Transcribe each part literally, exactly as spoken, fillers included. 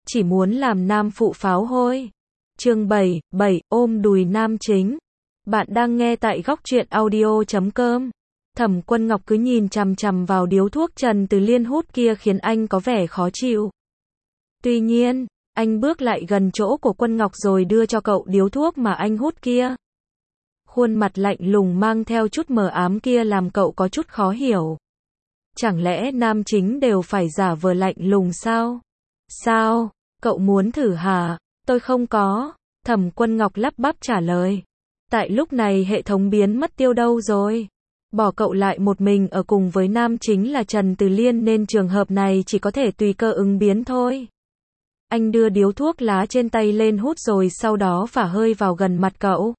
chỉ muốn làm nam phụ pháo hôi. Chương bảy, bảy, ôm đùi nam chính. Bạn đang nghe tại góc truyện audio chấm com. Thẩm Quân Ngọc cứ nhìn chằm chằm vào điếu thuốc Trần Từ Liên hút kia khiến anh có vẻ khó chịu. Tuy nhiên, anh bước lại gần chỗ của Quân Ngọc rồi đưa cho cậu điếu thuốc mà anh hút kia. Khuôn mặt lạnh lùng mang theo chút mờ ám kia làm cậu có chút khó hiểu. Chẳng lẽ nam chính đều phải giả vờ lạnh lùng sao? Sao? Cậu muốn thử hả? Tôi không có. Thẩm Quân Ngọc lắp bắp trả lời. Tại lúc này hệ thống biến mất tiêu đâu rồi? Bỏ cậu lại một mình ở cùng với nam chính là Trần Từ Liên nên trường hợp này chỉ có thể tùy cơ ứng biến thôi. Anh đưa điếu thuốc lá trên tay lên hút rồi sau đó phả hơi vào gần mặt cậu.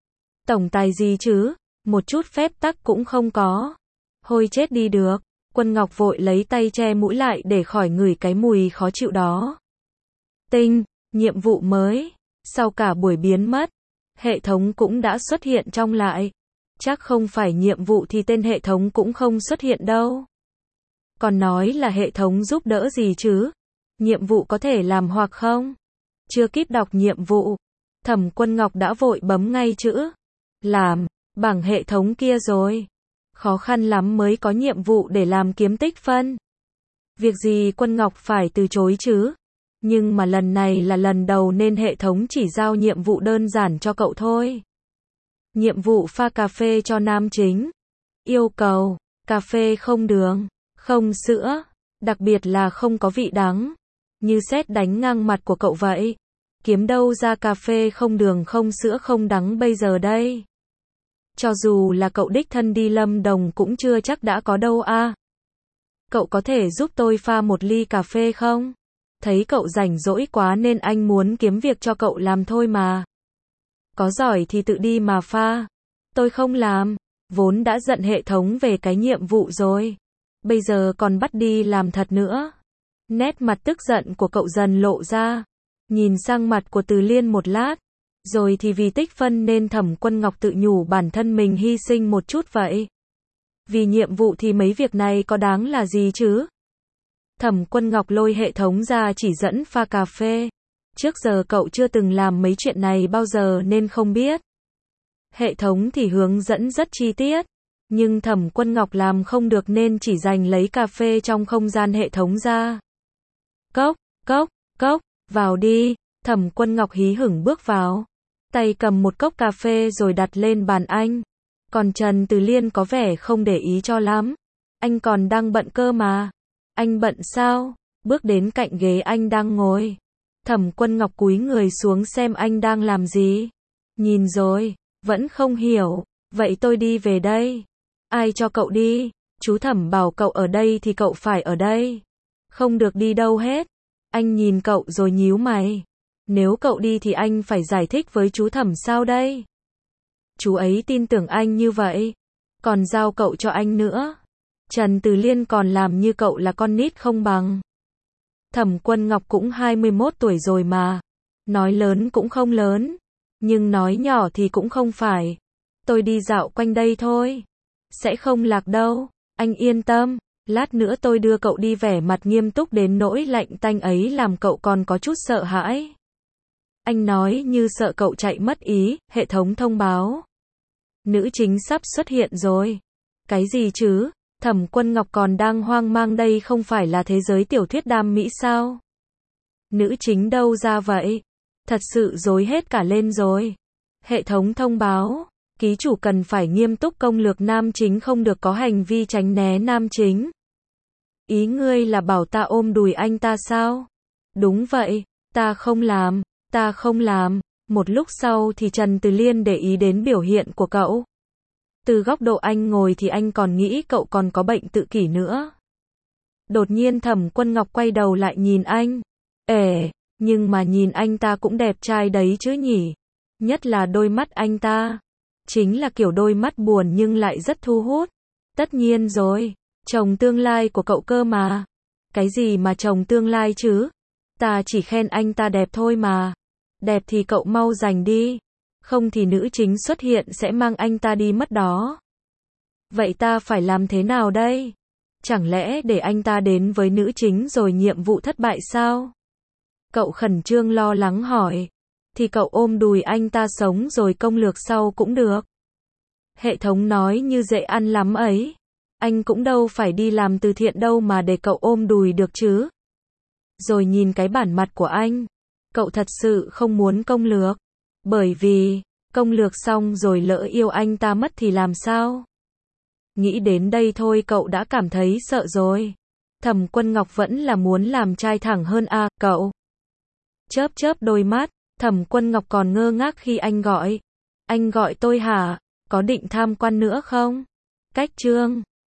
Tổng tài gì chứ? Một chút phép tắc cũng không có. Hôi chết đi được. Quân Ngọc vội lấy tay che mũi lại để khỏi ngửi cái mùi khó chịu đó. Tinh, nhiệm vụ mới. Sau cả buổi biến mất, hệ thống cũng đã xuất hiện trong lại. Chắc không phải nhiệm vụ thì tên hệ thống cũng không xuất hiện đâu. Còn nói là hệ thống giúp đỡ gì chứ? Nhiệm vụ có thể làm hoặc không? Chưa kịp đọc nhiệm vụ, Thẩm Quân Ngọc đã vội bấm ngay chữ làm, bảng hệ thống kia rồi. Khó khăn lắm mới có nhiệm vụ để làm kiếm tích phân. Việc gì Quân Ngọc phải từ chối chứ? Nhưng mà lần này là lần đầu nên hệ thống chỉ giao nhiệm vụ đơn giản cho cậu thôi. Nhiệm vụ pha cà phê cho nam chính. Yêu cầu, cà phê không đường, không sữa, đặc biệt là không có vị đắng. Như sét đánh ngang mặt của cậu vậy. Kiếm đâu ra cà phê không đường không sữa không đắng bây giờ đây? Cho dù là cậu đích thân đi Lâm Đồng cũng chưa chắc đã có đâu a. À. Cậu có thể giúp tôi pha một ly cà phê không? Thấy cậu rảnh rỗi quá nên anh muốn kiếm việc cho cậu làm thôi mà. Có giỏi thì tự đi mà pha. Tôi không làm. Vốn đã giận hệ thống về cái nhiệm vụ rồi. Bây giờ còn bắt đi làm thật nữa. Nét mặt tức giận của cậu dần lộ ra. Nhìn sang mặt của Từ Liên một lát. Rồi thì vì tích phân nên Thẩm Quân Ngọc tự nhủ bản thân mình hy sinh một chút vậy. Vì nhiệm vụ thì mấy việc này có đáng là gì chứ? Thẩm Quân Ngọc lôi hệ thống ra chỉ dẫn pha cà phê. Trước giờ cậu chưa từng làm mấy chuyện này bao giờ nên không biết. Hệ thống thì hướng dẫn rất chi tiết. Nhưng Thẩm Quân Ngọc làm không được nên chỉ dành lấy cà phê trong không gian hệ thống ra. Cốc, cốc, cốc, vào đi. Thẩm Quân Ngọc hí hửng bước vào. Tay cầm một cốc cà phê rồi đặt lên bàn anh. Còn Trần Từ Liên có vẻ không để ý cho lắm. Anh còn đang bận cơ mà. Anh bận sao? Bước đến cạnh ghế anh đang ngồi. Thẩm Quân Ngọc cúi người xuống xem anh đang làm gì. Nhìn rồi, vẫn không hiểu. Vậy tôi đi về đây. Ai cho cậu đi? Chú Thẩm bảo cậu ở đây thì cậu phải ở đây. Không được đi đâu hết. Anh nhìn cậu rồi nhíu mày. Nếu cậu đi thì anh phải giải thích với chú Thẩm sao đây? Chú ấy tin tưởng anh như vậy. Còn giao cậu cho anh nữa. Trần Từ Liên còn làm như cậu là con nít không bằng. Thẩm Quân Ngọc cũng hai mươi mốt tuổi rồi mà. Nói lớn cũng không lớn. Nhưng nói nhỏ thì cũng không phải. Tôi đi dạo quanh đây thôi. Sẽ không lạc đâu. Anh yên tâm. Lát nữa tôi đưa cậu đi. Vẻ mặt nghiêm túc đến nỗi lạnh tanh ấy làm cậu còn có chút sợ hãi. Anh nói như sợ cậu chạy mất ý. Hệ thống thông báo. Nữ chính sắp xuất hiện rồi. Cái gì chứ? Thẩm Quân Ngọc còn đang hoang mang, đây không phải là thế giới tiểu thuyết đam mỹ sao? Nữ chính đâu ra vậy? Thật sự rối hết cả lên rồi. Hệ thống thông báo. Ký chủ cần phải nghiêm túc công lược nam chính, không được có hành vi tránh né nam chính. Ý ngươi là bảo ta ôm đùi anh ta sao? Đúng vậy. Ta không làm. Ta không làm. Một lúc sau thì Trần Từ Liên để ý đến biểu hiện của cậu. Từ góc độ anh ngồi thì anh còn nghĩ cậu còn có bệnh tự kỷ nữa. Đột nhiên Thẩm Quân Ngọc quay đầu lại nhìn anh. Ể, nhưng mà nhìn anh ta cũng đẹp trai đấy chứ nhỉ? Nhất là đôi mắt anh ta. Chính là kiểu đôi mắt buồn nhưng lại rất thu hút. Tất nhiên rồi, chồng tương lai của cậu cơ mà. Cái gì mà chồng tương lai chứ? Ta chỉ khen anh ta đẹp thôi mà. Đẹp thì cậu mau giành đi. Không thì nữ chính xuất hiện sẽ mang anh ta đi mất đó. Vậy ta phải làm thế nào đây? Chẳng lẽ để anh ta đến với nữ chính rồi nhiệm vụ thất bại sao? Cậu khẩn trương lo lắng hỏi. Thì cậu ôm đùi anh ta sống rồi công lược sau cũng được. Hệ thống nói như dễ ăn lắm ấy. Anh cũng đâu phải đi làm từ thiện đâu mà để cậu ôm đùi được chứ. Rồi nhìn cái bản mặt của anh. Cậu thật sự không muốn công lược. Bởi vì, công lược xong rồi lỡ yêu anh ta mất thì làm sao? Nghĩ đến đây thôi cậu đã cảm thấy sợ rồi. Thẩm Quân Ngọc vẫn là muốn làm trai thẳng hơn à, cậu. Chớp chớp đôi mắt, Thẩm Quân Ngọc còn ngơ ngác khi anh gọi. Anh gọi tôi hả? Có định tham quan nữa không? Cách chương